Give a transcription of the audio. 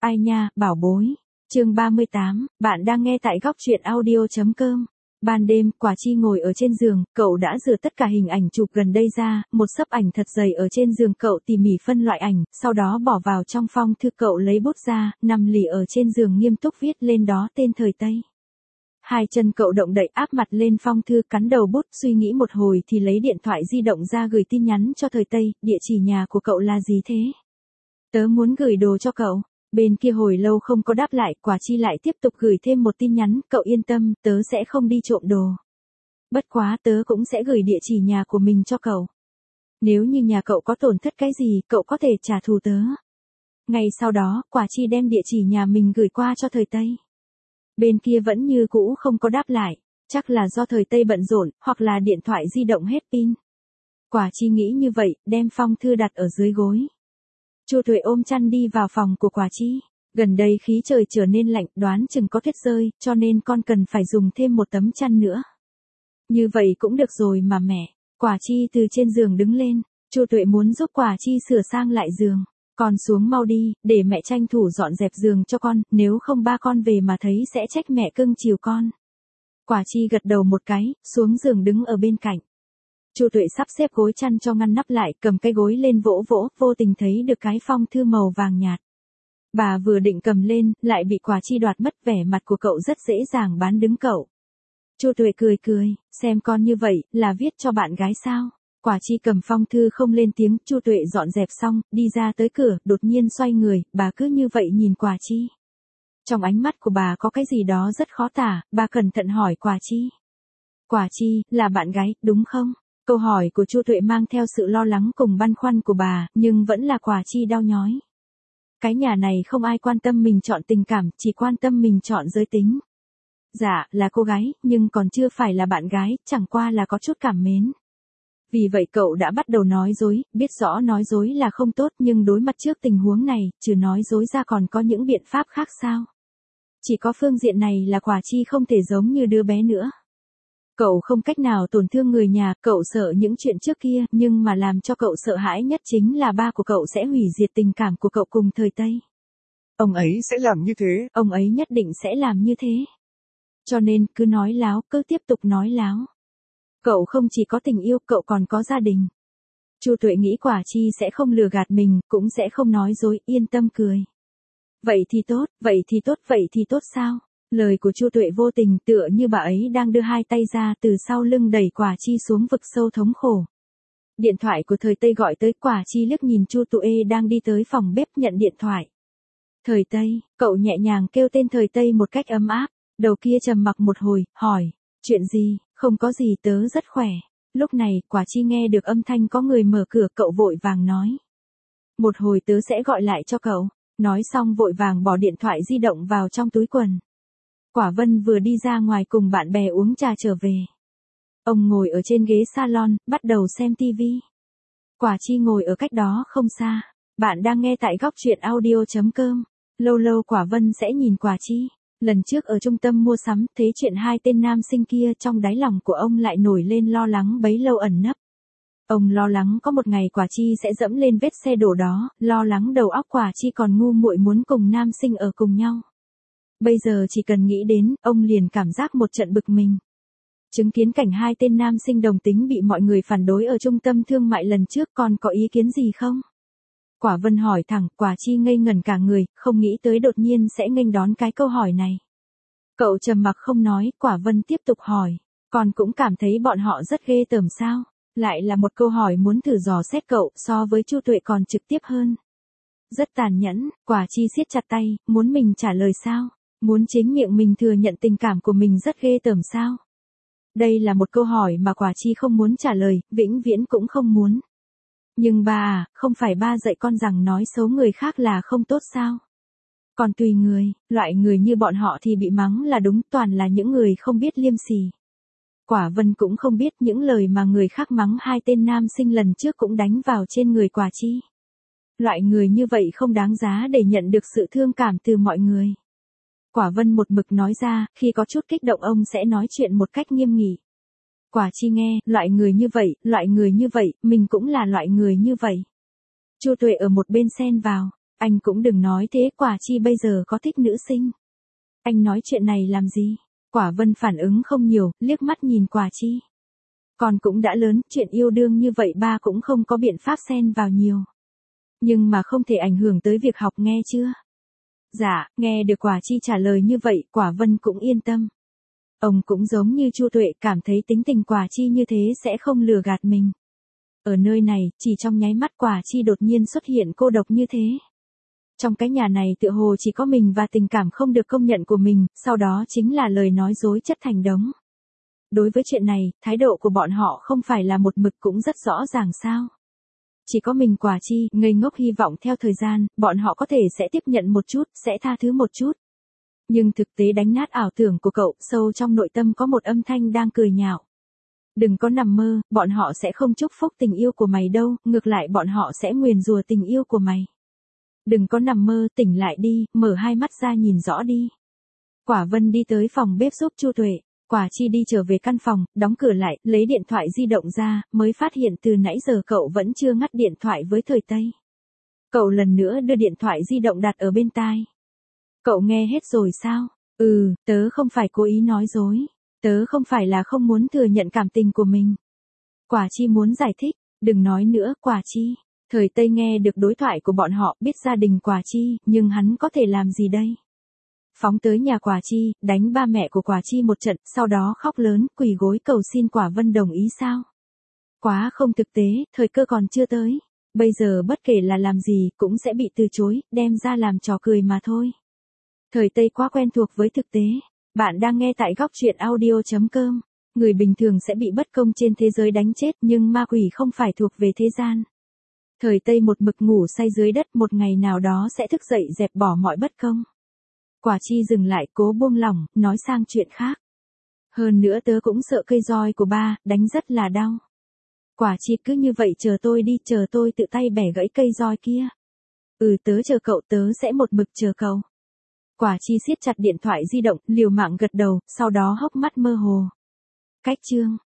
Ai nha, bảo bối. Chương 38, bạn đang nghe tại góc truyện audio.com. Ban đêm, Quả Chi ngồi ở trên giường, cậu đã rửa tất cả hình ảnh chụp gần đây ra, một xấp ảnh thật dày ở trên giường cậu tỉ mỉ phân loại ảnh, sau đó bỏ vào trong phong thư cậu lấy bút ra, nằm lì ở trên giường nghiêm túc viết lên đó tên thời Tây. Hai chân cậu động đậy áp mặt lên phong thư cắn đầu bút suy nghĩ một hồi thì lấy điện thoại di động ra gửi tin nhắn cho thời Tây, địa chỉ nhà của cậu là gì thế? Tớ muốn gửi đồ cho cậu. Bên kia hồi lâu không có đáp lại, Quả Chi lại tiếp tục gửi thêm một tin nhắn, cậu yên tâm, tớ sẽ không đi trộm đồ. Bất quá tớ cũng sẽ gửi địa chỉ nhà của mình cho cậu. Nếu như nhà cậu có tổn thất cái gì, cậu có thể trả thù tớ. Ngày sau đó, Quả Chi đem địa chỉ nhà mình gửi qua cho thời Tây. Bên kia vẫn như cũ không có đáp lại, chắc là do thời Tây bận rộn, hoặc là điện thoại di động hết pin. Quả Chi nghĩ như vậy, đem phong thư đặt ở dưới gối. Chu Tuệ ôm chăn đi vào phòng của Quả Chi. Gần đây khí trời trở nên lạnh, đoán chừng có tuyết rơi, cho nên con cần phải dùng thêm một tấm chăn nữa. Như vậy cũng được rồi mà mẹ. Quả Chi từ trên giường đứng lên. Chu Tuệ muốn giúp Quả Chi sửa sang lại giường. Con xuống mau đi, để mẹ tranh thủ dọn dẹp giường cho con, nếu không ba con về mà thấy sẽ trách mẹ cưng chiều con. Quả Chi gật đầu một cái, xuống giường đứng ở bên cạnh. Chu Tuệ sắp xếp gối chăn cho ngăn nắp lại, cầm cái gối lên vỗ vỗ, vô tình thấy được cái phong thư màu vàng nhạt. Bà vừa định cầm lên, lại bị Quả Chi đoạt mất, vẻ mặt của cậu rất dễ dàng bán đứng cậu. Chu Tuệ cười cười, xem con như vậy, là viết cho bạn gái sao? Quả Chi cầm phong thư không lên tiếng, Chu Tuệ dọn dẹp xong, đi ra tới cửa, đột nhiên xoay người, bà cứ như vậy nhìn Quả Chi. Trong ánh mắt của bà có cái gì đó rất khó tả, bà cẩn thận hỏi Quả Chi. Quả Chi, là bạn gái, đúng không? Câu hỏi của Chu Tuệ mang theo sự lo lắng cùng băn khoăn của bà, nhưng vẫn là Quả Chi đau nhói. Cái nhà này không ai quan tâm mình chọn tình cảm, chỉ quan tâm mình chọn giới tính. Dạ, là cô gái, nhưng còn chưa phải là bạn gái, chẳng qua là có chút cảm mến. Vì vậy cậu đã bắt đầu nói dối, biết rõ nói dối là không tốt nhưng đối mặt trước tình huống này, trừ nói dối ra còn có những biện pháp khác sao? Chỉ có phương diện này là Quả Chi không thể giống như đứa bé nữa. Cậu không cách nào tổn thương người nhà, cậu sợ những chuyện trước kia, nhưng mà làm cho cậu sợ hãi nhất chính là ba của cậu sẽ hủy diệt tình cảm của cậu cùng thời Tây. Ông ấy sẽ làm như thế. Ông ấy nhất định sẽ làm như thế. Cho nên, cứ nói láo, cứ tiếp tục nói láo. Cậu không chỉ có tình yêu, cậu còn có gia đình. Chu Tuệ nghĩ Quả Chi sẽ không lừa gạt mình, cũng sẽ không nói dối, yên tâm cười. Vậy thì tốt, vậy thì tốt, vậy thì tốt sao? Lời của Chu Tuệ vô tình tựa như bà ấy đang đưa hai tay ra từ sau lưng đẩy Quả Chi xuống vực sâu thống khổ. Điện thoại của thời Tây gọi tới, Quả Chi liếc nhìn Chu Tuệ đang đi tới phòng bếp nhận điện thoại. Thời Tây, cậu nhẹ nhàng kêu tên thời Tây một cách ấm áp, đầu kia trầm mặc một hồi, hỏi, chuyện gì, không có gì tớ rất khỏe. Lúc này, Quả Chi nghe được âm thanh có người mở cửa, cậu vội vàng nói. Một hồi tớ sẽ gọi lại cho cậu. Nói xong vội vàng bỏ điện thoại di động vào trong túi quần. Quả Vân vừa đi ra ngoài cùng bạn bè uống trà trở về. Ông ngồi ở trên ghế salon, bắt đầu xem tivi. Quả Chi ngồi ở cách đó không xa. Bạn đang nghe tại góc truyện audio.com. Lâu lâu Quả Vân sẽ nhìn Quả Chi. Lần trước ở trung tâm mua sắm, thấy chuyện hai tên nam sinh kia, trong đáy lòng của ông lại nổi lên lo lắng bấy lâu ẩn nấp. Ông lo lắng có một ngày Quả Chi sẽ dẫm lên vết xe đổ đó, lo lắng đầu óc Quả Chi còn ngu muội muốn cùng nam sinh ở cùng nhau. Bây giờ chỉ cần nghĩ đến, ông liền cảm giác một trận bực mình. Chứng kiến cảnh hai tên nam sinh đồng tính bị mọi người phản đối ở trung tâm thương mại lần trước, còn có ý kiến gì không? Quả Vân hỏi thẳng, Quả Chi ngây ngẩn cả người, không nghĩ tới đột nhiên sẽ nghênh đón cái câu hỏi này. Cậu trầm mặc không nói, Quả Vân tiếp tục hỏi, con cũng cảm thấy bọn họ rất ghê tởm sao? Lại là một câu hỏi muốn thử dò xét cậu, so với Chu Tuệ còn trực tiếp hơn. Rất tàn nhẫn, Quả Chi siết chặt tay, muốn mình trả lời sao? Muốn chính miệng mình thừa nhận tình cảm của mình rất ghê tởm sao? Đây là một câu hỏi mà Quả Chi không muốn trả lời, vĩnh viễn cũng không muốn. Nhưng ba à, không phải ba dạy con rằng nói xấu người khác là không tốt sao? Còn tùy người, loại người như bọn họ thì bị mắng là đúng, toàn là những người không biết liêm sỉ. Quả Vân cũng không biết những lời mà người khác mắng hai tên nam sinh lần trước cũng đánh vào trên người Quả Chi. Loại người như vậy không đáng giá để nhận được sự thương cảm từ mọi người. Quả Vân một mực nói ra, khi có chút kích động ông sẽ nói chuyện một cách nghiêm nghị. Quả Chi nghe, loại người như vậy, mình cũng là loại người như vậy. Chu Tuệ ở một bên xen vào, Anh cũng đừng nói thế, Quả Chi bây giờ có thích nữ sinh. Anh nói chuyện này làm gì? Quả Vân phản ứng không nhiều, liếc mắt nhìn Quả Chi. Con cũng đã lớn, chuyện yêu đương như vậy ba cũng không có biện pháp xen vào nhiều. Nhưng mà không thể ảnh hưởng tới việc học nghe chưa? Dạ, nghe được Quả Chi trả lời như vậy, Quả Vân cũng yên tâm. Ông cũng giống như Chu Tuệ, cảm thấy tính tình Quả Chi như thế sẽ không lừa gạt mình. Ở nơi này, chỉ trong nháy mắt Quả Chi đột nhiên xuất hiện cô độc như thế. Trong cái nhà này tựa hồ chỉ có mình và tình cảm không được công nhận của mình, sau đó chính là lời nói dối chất thành đống. Đối với chuyện này, thái độ của bọn họ không phải là một mực cũng rất rõ ràng sao. Chỉ có mình Quả Chi, ngây ngốc hy vọng theo thời gian, bọn họ có thể sẽ tiếp nhận một chút, sẽ tha thứ một chút. Nhưng thực tế đánh nát ảo tưởng của cậu, sâu trong nội tâm có một âm thanh đang cười nhạo. Đừng có nằm mơ, bọn họ sẽ không chúc phúc tình yêu của mày đâu, ngược lại bọn họ sẽ nguyền rủa tình yêu của mày. Đừng có nằm mơ, tỉnh lại đi, mở hai mắt ra nhìn rõ đi. Quả Vân đi tới phòng bếp giúp Chu Tuệ. Quả Chi đi trở về căn phòng, đóng cửa lại, lấy điện thoại di động ra, mới phát hiện từ nãy giờ cậu vẫn chưa ngắt điện thoại với Thời Tây. Cậu lần nữa đưa điện thoại di động đặt ở bên tai. Cậu nghe hết rồi sao? Tớ không phải cố ý nói dối. Tớ không phải là không muốn thừa nhận cảm tình của mình. Quả Chi muốn giải thích, đừng nói nữa Quả Chi. Thời Tây nghe được đối thoại của bọn họ, biết gia đình Quả Chi, nhưng hắn có thể làm gì đây? Phóng tới nhà Quả Chi, đánh ba mẹ của Quả Chi một trận, sau đó khóc lớn, quỳ gối cầu xin Quả Vân đồng ý sao? Quá không thực tế, thời cơ còn chưa tới. Bây giờ bất kể là làm gì, cũng sẽ bị từ chối, đem ra làm trò cười mà thôi. Thời Tây quá quen thuộc với thực tế. Bạn đang nghe tại góc truyện audio.com. Người bình thường sẽ bị bất công trên thế giới đánh chết, nhưng ma quỷ không phải thuộc về thế gian. Thời Tây một mực ngủ say dưới đất, một ngày nào đó sẽ thức dậy dẹp bỏ mọi bất công. Quả Chi dừng lại, cố buông lỏng, nói sang chuyện khác. Hơn nữa tớ cũng sợ cây roi của ba, đánh rất là đau. Quả Chi cứ như vậy chờ tôi đi, chờ tôi tự tay bẻ gãy cây roi kia. Tớ chờ cậu, tớ sẽ một mực chờ cậu. Quả Chi siết chặt điện thoại di động, liều mạng gật đầu, sau đó hốc mắt mơ hồ. Cách chương